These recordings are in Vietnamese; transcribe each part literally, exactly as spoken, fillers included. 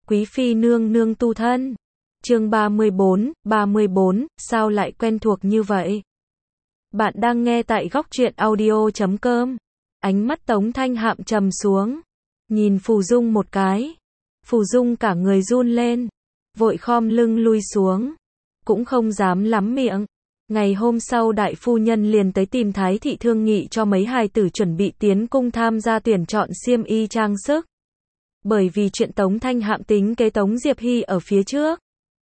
Quý phi nương nương tu thân. Chương ba mươi bốn, ba mươi bốn, sao lại quen thuộc như vậy? Bạn đang nghe tại góc truyện audio chấm com. Ánh mắt Tống Thanh Hạm trầm xuống, nhìn Phù Dung một cái. Phù Dung cả người run lên, vội khom lưng lui xuống, cũng không dám lắm miệng. Ngày hôm sau đại phu nhân liền tới tìm Thái thị thương nghị cho mấy hài tử chuẩn bị tiến cung tham gia tuyển chọn xiêm y trang sức. Bởi vì chuyện Tống Thanh Hạm tính kế Tống Diệp Hy ở phía trước.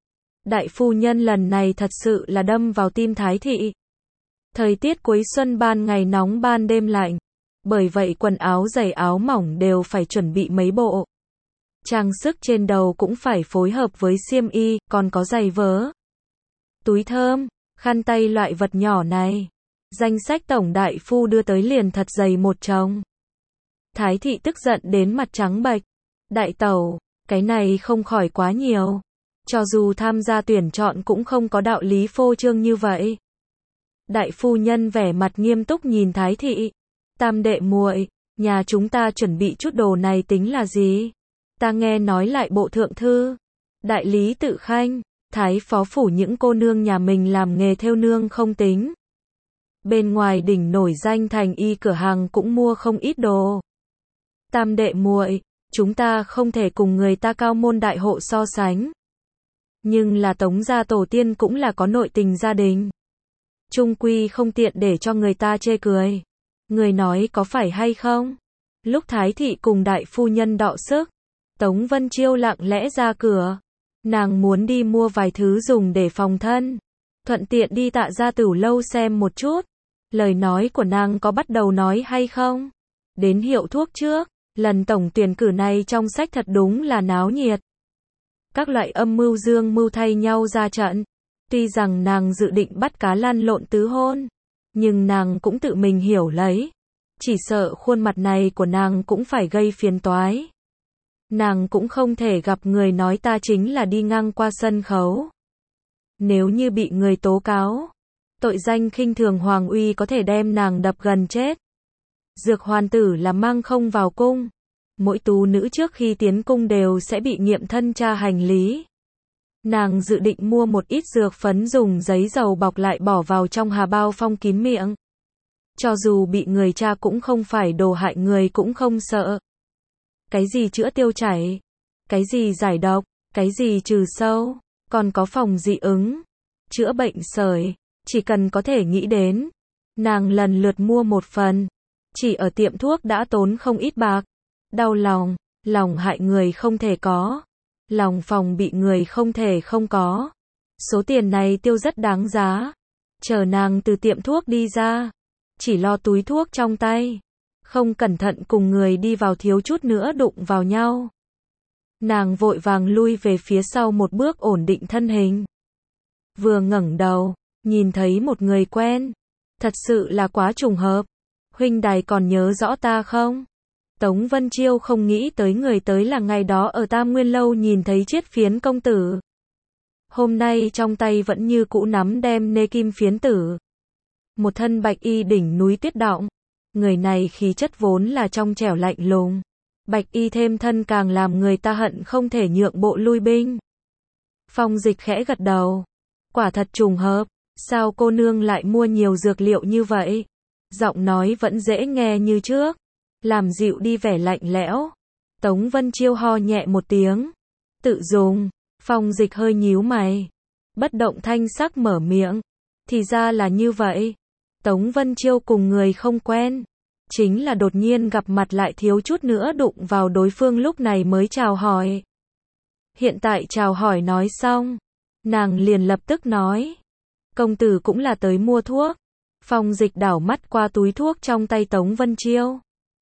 Đại phu nhân lần này thật sự là đâm vào tim Thái thị. Thời tiết cuối xuân ban ngày nóng ban đêm lạnh. Bởi vậy quần áo giày áo mỏng đều phải chuẩn bị mấy bộ. Trang sức trên đầu cũng phải phối hợp với xiêm y, còn có giày vớ, túi thơm, khăn tay loại vật nhỏ này. Danh sách tổng đại phu đưa tới liền thật dày một chồng. Thái thị tức giận đến mặt trắng bệch. Đại tẩu, cái này không khỏi quá nhiều. Cho dù tham gia tuyển chọn cũng không có đạo lý phô trương như vậy. Đại phu nhân vẻ mặt nghiêm túc nhìn Thái thị. Tam đệ muội, nhà chúng ta chuẩn bị chút đồ này tính là gì? Ta nghe nói lại bộ thượng thư, đại lý tự khanh, thái phó phủ những cô nương nhà mình làm nghề thêu nương không tính. Bên ngoài đỉnh nổi danh thành y cửa hàng cũng mua không ít đồ. Tam đệ muội, chúng ta không thể cùng người ta cao môn đại hộ so sánh. Nhưng là Tống gia tổ tiên cũng là có nội tình gia đình. Trung quy không tiện để cho người ta chê cười. Người nói có phải hay không? Lúc Thái thị cùng đại phu nhân đọ sức, Tống Vân Chiêu lặng lẽ ra cửa. Nàng muốn đi mua vài thứ dùng để phòng thân. Thuận tiện đi Tạ Gia Tửu lâu xem một chút. Lời nói của nàng có bắt đầu nói hay không? Đến hiệu thuốc trước, lần tổng tuyển cử này trong sách thật đúng là náo nhiệt. Các loại âm mưu dương mưu thay nhau ra trận. Tuy rằng nàng dự định bắt cá lăn lộn tứ hôn, nhưng nàng cũng tự mình hiểu lấy. Chỉ sợ khuôn mặt này của nàng cũng phải gây phiền toái. Nàng cũng không thể gặp người nói ta chính là đi ngang qua sân khấu. Nếu như bị người tố cáo, tội danh khinh thường hoàng uy có thể đem nàng đập gần chết. Dược hoàn tử là mang không vào cung. Mỗi tú nữ trước khi tiến cung đều sẽ bị nghiệm thân tra hành lý. Nàng dự định mua một ít dược phấn dùng giấy dầu bọc lại bỏ vào trong hà bao phong kín miệng. Cho dù bị người tra cũng không phải đồ hại người cũng không sợ. Cái gì chữa tiêu chảy, cái gì giải độc, cái gì trừ sâu, còn có phòng dị ứng, chữa bệnh sởi, chỉ cần có thể nghĩ đến. Nàng lần lượt mua một phần, chỉ ở tiệm thuốc đã tốn không ít bạc. Đau lòng, lòng hại người không thể có, lòng phòng bị người không thể không có. Số tiền này tiêu rất đáng giá. Chờ nàng từ tiệm thuốc đi ra, chỉ lo túi thuốc trong tay, không cẩn thận cùng người đi vào thiếu chút nữa đụng vào nhau. Nàng vội vàng lui về phía sau một bước ổn định thân hình. Vừa ngẩng đầu, nhìn thấy một người quen. Thật sự là quá trùng hợp. Huynh đài còn nhớ rõ ta không? Tống Vân Chiêu không nghĩ tới người tới là ngày đó ở Tam Nguyên Lâu nhìn thấy chiết phiến công tử. Hôm nay trong tay vẫn như cũ nắm đem nê kim phiến tử. Một thân bạch y đỉnh núi tuyết động. Người này khí chất vốn là trong trẻo lạnh lùng. Bạch y thêm thân càng làm người ta hận không thể nhượng bộ lui binh. Phong Dịch khẽ gật đầu. Quả thật trùng hợp. Sao cô nương lại mua nhiều dược liệu như vậy? Giọng nói vẫn dễ nghe như trước, làm dịu đi vẻ lạnh lẽo. Tống Vân Chiêu ho nhẹ một tiếng. Tự dùng. Phong Dịch hơi nhíu mày, bất động thanh sắc mở miệng. Thì ra là như vậy. Tống Vân Chiêu cùng người không quen, chính là đột nhiên gặp mặt lại thiếu chút nữa đụng vào đối phương lúc này mới chào hỏi. Hiện tại chào hỏi nói xong, nàng liền lập tức nói. Công tử cũng là tới mua thuốc. Phong Dịch đảo mắt qua túi thuốc trong tay Tống Vân Chiêu.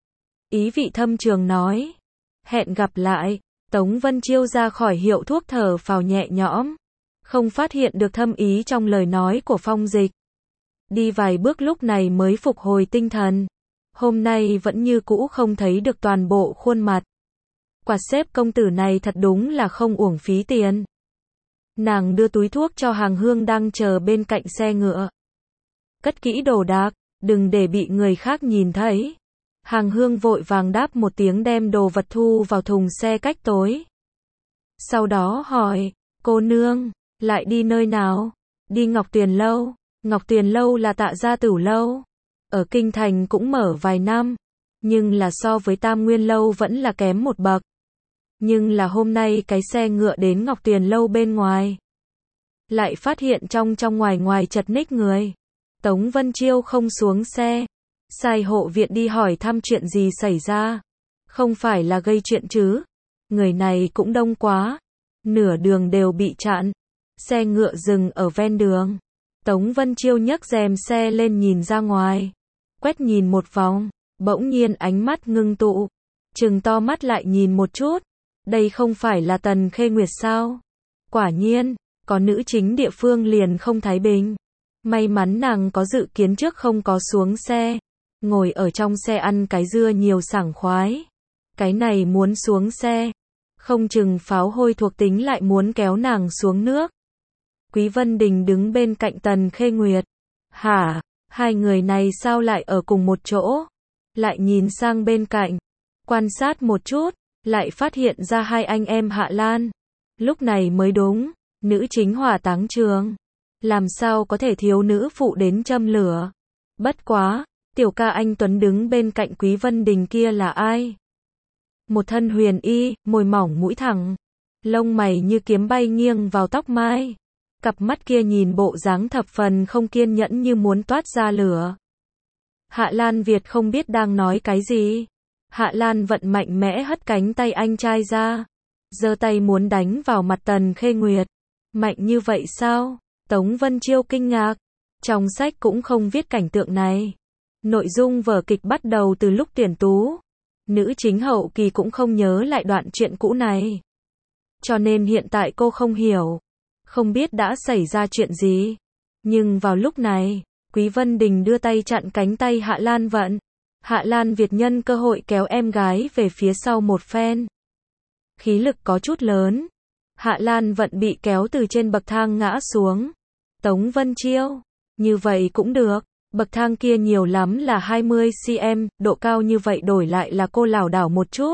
Ý vị thâm trường nói. Hẹn gặp lại. Tống Vân Chiêu ra khỏi hiệu thuốc thở phào nhẹ nhõm. Không phát hiện được thâm ý trong lời nói của Phong Dịch. Đi vài bước lúc này mới phục hồi tinh thần. Hôm nay vẫn như cũ không thấy được toàn bộ khuôn mặt. Quạt xếp công tử này thật đúng là không uổng phí tiền. Nàng đưa túi thuốc cho Hàng Hương đang chờ bên cạnh xe ngựa. Cất kỹ đồ đạc, đừng để bị người khác nhìn thấy. Hàng Hương vội vàng đáp một tiếng đem đồ vật thu vào thùng xe cách tối. Sau đó hỏi, cô nương, lại đi nơi nào? Đi Ngọc Tuyền Lâu. Ngọc Tuyền Lâu là Tạ Gia Tửu Lâu. Ở Kinh Thành cũng mở vài năm, nhưng là so với Tam Nguyên Lâu vẫn là kém một bậc. Nhưng là hôm nay cái xe ngựa đến Ngọc Tuyền Lâu bên ngoài, lại phát hiện trong trong ngoài ngoài chật ních người. Tống Vân Chiêu không xuống xe, sai hộ viện đi hỏi thăm chuyện gì xảy ra. Không phải là gây chuyện chứ? Người này cũng đông quá, nửa đường đều bị chặn. Xe ngựa dừng ở ven đường. Tống Vân Chiêu nhấc rèm xe lên nhìn ra ngoài, quét nhìn một vòng, bỗng nhiên ánh mắt ngưng tụ, trừng to mắt lại nhìn một chút. Đây không phải là Tần Khê Nguyệt sao? Quả nhiên, có nữ chính địa phương liền không thái bình. May mắn nàng có dự kiến trước không có xuống xe, ngồi ở trong xe ăn cái dưa nhiều sảng khoái. Cái này muốn xuống xe, không chừng pháo hôi thuộc tính lại muốn kéo nàng xuống nước. Quý Vân Đình đứng bên cạnh Tần Khê Nguyệt. Hả, hai người này sao lại ở cùng một chỗ? Lại nhìn sang bên cạnh, quan sát một chút, lại phát hiện ra hai anh em Hạ Lan. Lúc này mới đúng, nữ chính hỏa táng trường, làm sao có thể thiếu nữ phụ đến châm lửa. Bất quá, tiểu ca anh Tuấn đứng bên cạnh Quý Vân Đình kia là ai? Một thân huyền y, môi mỏng mũi thẳng, lông mày như kiếm bay nghiêng vào tóc mai. Cặp mắt kia nhìn bộ dáng thập phần không kiên nhẫn như muốn toát ra lửa. Hạ Lan Việt không biết đang nói cái gì. Hạ Lan vận mạnh mẽ hất cánh tay anh trai ra, giơ tay muốn đánh vào mặt Tần Khê Nguyệt. Mạnh như vậy sao? Tống Vân Chiêu kinh ngạc. Trong sách cũng không viết cảnh tượng này. Nội dung vở kịch bắt đầu từ lúc tuyển tú. Nữ chính hậu kỳ cũng không nhớ lại đoạn chuyện cũ này. Cho nên hiện tại cô không hiểu, không biết đã xảy ra chuyện gì. Nhưng vào lúc này, Quý Vân Đình đưa tay chặn cánh tay Hạ Lan Vận. Hạ Lan Việt nhân cơ hội kéo em gái về phía sau một phen. Khí lực có chút lớn. Hạ Lan Vận bị kéo từ trên bậc thang ngã xuống. Tống Vân Chiêu, như vậy cũng được. Bậc thang kia nhiều lắm là hai mươi xăng-ti-mét, độ cao như vậy đổi lại là cô lảo đảo một chút.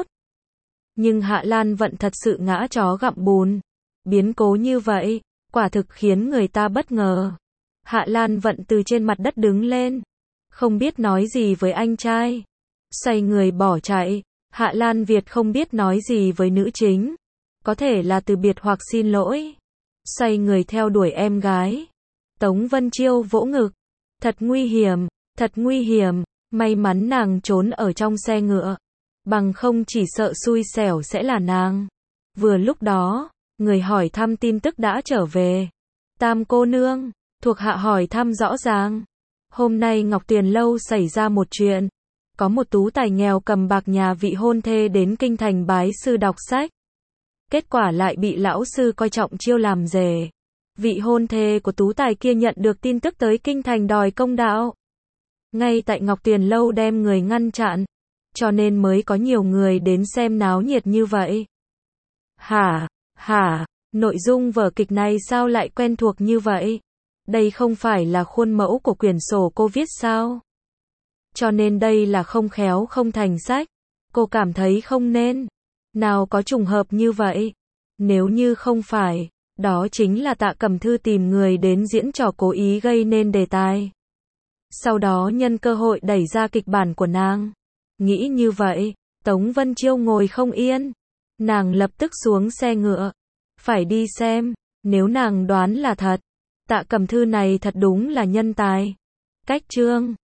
Nhưng Hạ Lan Vận thật sự ngã chó gặm bùn. Biến cố như vậy, quả thực khiến người ta bất ngờ. Hạ Lan Vận từ trên mặt đất đứng lên, không biết nói gì với anh trai, xoay người bỏ chạy. Hạ Lan Việt không biết nói gì với nữ chính, có thể là từ biệt hoặc xin lỗi, xoay người theo đuổi em gái. Tống Vân Chiêu vỗ ngực, thật nguy hiểm, thật nguy hiểm, may mắn nàng trốn ở trong xe ngựa, bằng không chỉ sợ xui xẻo sẽ là nàng. Vừa lúc đó, người hỏi thăm tin tức đã trở về. Tam cô nương, thuộc hạ hỏi thăm rõ ràng. Hôm nay Ngọc Tuyền Lâu xảy ra một chuyện. Có một tú tài nghèo cầm bạc nhà vị hôn thê đến kinh thành bái sư đọc sách. Kết quả lại bị lão sư coi trọng chiêu làm rể. Vị hôn thê của tú tài kia nhận được tin tức tới kinh thành đòi công đạo. Ngay tại Ngọc Tuyền Lâu đem người ngăn chặn, cho nên mới có nhiều người đến xem náo nhiệt như vậy. Hả, hả, nội dung vở kịch này sao lại quen thuộc như vậy? Đây không phải là khuôn mẫu của quyển sổ cô viết sao? Cho nên đây là không khéo không thành sách. Cô cảm thấy không nên. Nào có trùng hợp như vậy. Nếu như không phải, đó chính là Tạ Cẩm Thư tìm người đến diễn trò cố ý gây nên đề tài. Sau đó nhân cơ hội đẩy ra kịch bản của nàng. Nghĩ như vậy, Tống Vân Chiêu ngồi không yên. Nàng lập tức xuống xe ngựa. Phải đi xem, nếu nàng đoán là thật, Tạ Cẩm Thư này thật đúng là nhân tài. Cách chương